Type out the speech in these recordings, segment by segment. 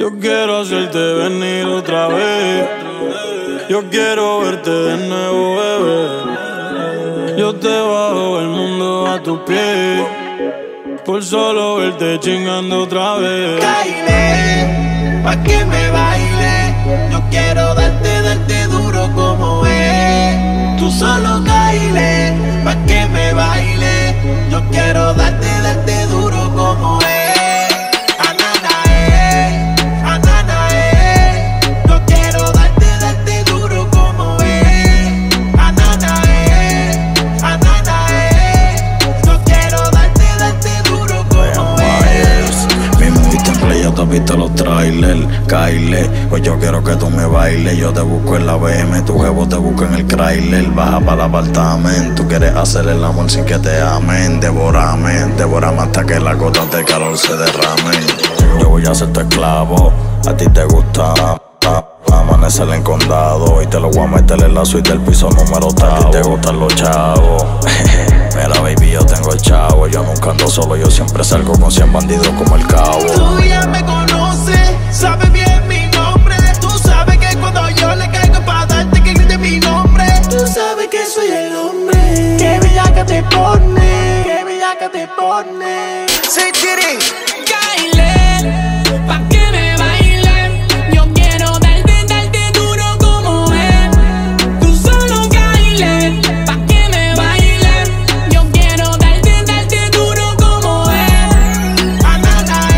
Yo quiero hacerte venir otra vez. Yo quiero verte de nuevo, bebé. Yo te bajo el mundo a tus pies por solo verte chingando otra vez. Caile, pa' que me baile. Yo quiero darte duro como es. Tú solo caile, pa' que me baile. Yo quiero darte duro como es. Tú has visto los trailers, Kyle. Pues yo quiero que tú me bailes. Yo te busco en la BM, tu jevo te busca en el Chrysler. Baja para el apartamento. Tú quieres hacer el amor sin que te amen. Devórame hasta que las gotas de calor se derramen. Yo voy a ser tu esclavo. A ti te gusta amanecer en condado. Y te lo voy a meter en la suite del piso número octavo. A ti te gustan los chavos. Mira, baby, yo tengo el chavo. Yo nunca ando solo, yo siempre salgo con 100 bandidos como el cabo. Tú ya me conoces, sabes bien mi nombre. Tú sabes que cuando yo le caigo pa' darte que grite mi nombre. Tú sabes que soy el hombre. Qué bellaca te pone, qué bellaca te pone. Say Titty, Kyle, pa' que me baile. Yo quiero darte duro como es. Tú solo Kyle, pa' que me baile. Yo quiero darte duro como es. Anana,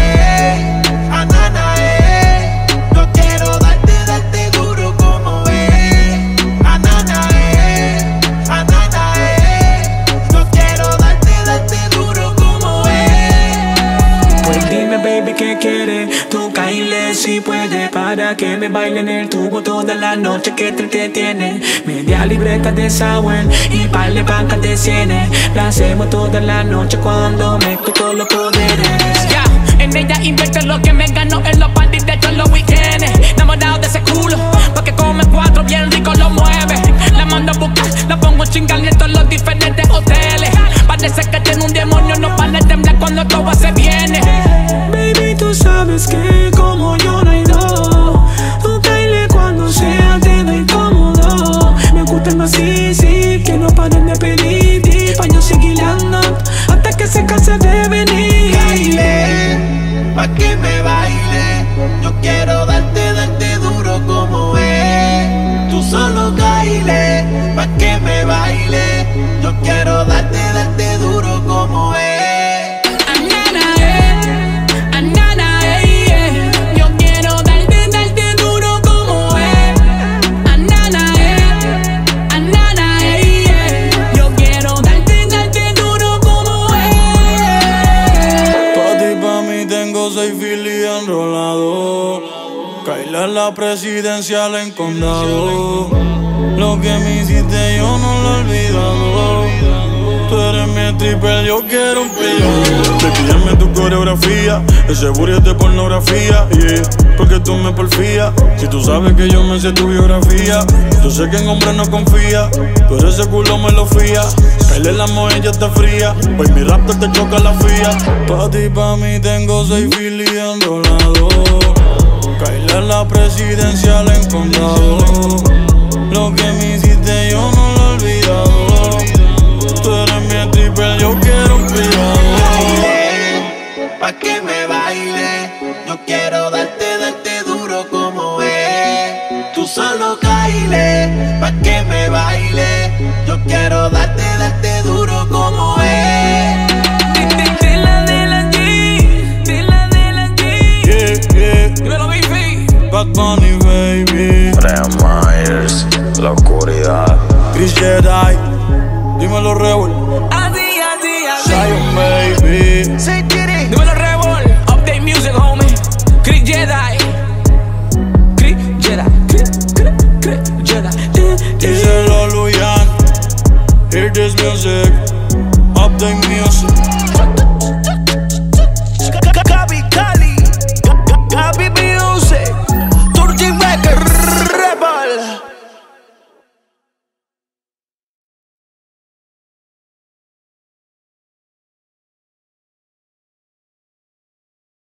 yo quiero darte duro como es. Anana, yo quiero darte duro como es. Pues dime, baby, ¿qué quieres? Tú caile si puedes, para que me baile en el tubo toda la noche que te entretiene. Media libreta de sour y par de pancas de cienes. La hacemos toda la noche cuando mezclo todos los poderes. Ya, en ella invierte lo que me ganó en los parties de todos los weekends. Enamorado de ese culo, porque come cuatro bien rico lo mueve. La mando a buscar, la pongo chingar en todos los diferentes hoteles. Parece que tiene un demonio, no para de temblar cuando todo se viene. Baby, tú sabes que como yo no hay dos. Tú caile cuando sea te doy cómodo. Me gusta más sí, que no paren de pedir. Pa' yo seguir andando hasta que se canse de venir. Caile, pa' que me baile. Yo quiero darte duro como es. Tú solo caile, pa' que me baile. Yo quiero darte duro como es. Yo quiero darte duro como es. Yo quiero darte duro como es. Pa' ti, pa' mí tengo 6 filis enrolados. Kaila es la presidencial en condado. Lo que me hiciste yo no lo he olvidado. Tú eres mi stripper, yo quiero un pillo. Baby, dame tu coreografía. Ese booty es de pornografía, yeah. Porque tú me porfías. Si tú sabes que yo me sé tu biografía. Yo sé que en hombres no confía, pero ese culo me lo fía. Kaila la moja ya está fría. Hoy mi raptor te choca la fía. Pa' ti, pa' mí tengo 6 filis enrolados. Kaila es la presidencial en condado. Lo que me hiciste yo no lo he olvidado. Tú eres mi stripper, yo quiero un privado. Caile, pa' que me baile. Yo quiero darte duro como es. Tú solo caile, pa' que me baile. Yo quiero darte duro como es. Bad Bunny, baby. Brian Myers, la oscuridad. Chris Jedi, dímelo Rebel. Zion, baby. Say Titty, Dímelo Rebel, Update Music, homie. Chris Jedi. Díselo Luyan. Hear this music. Update music.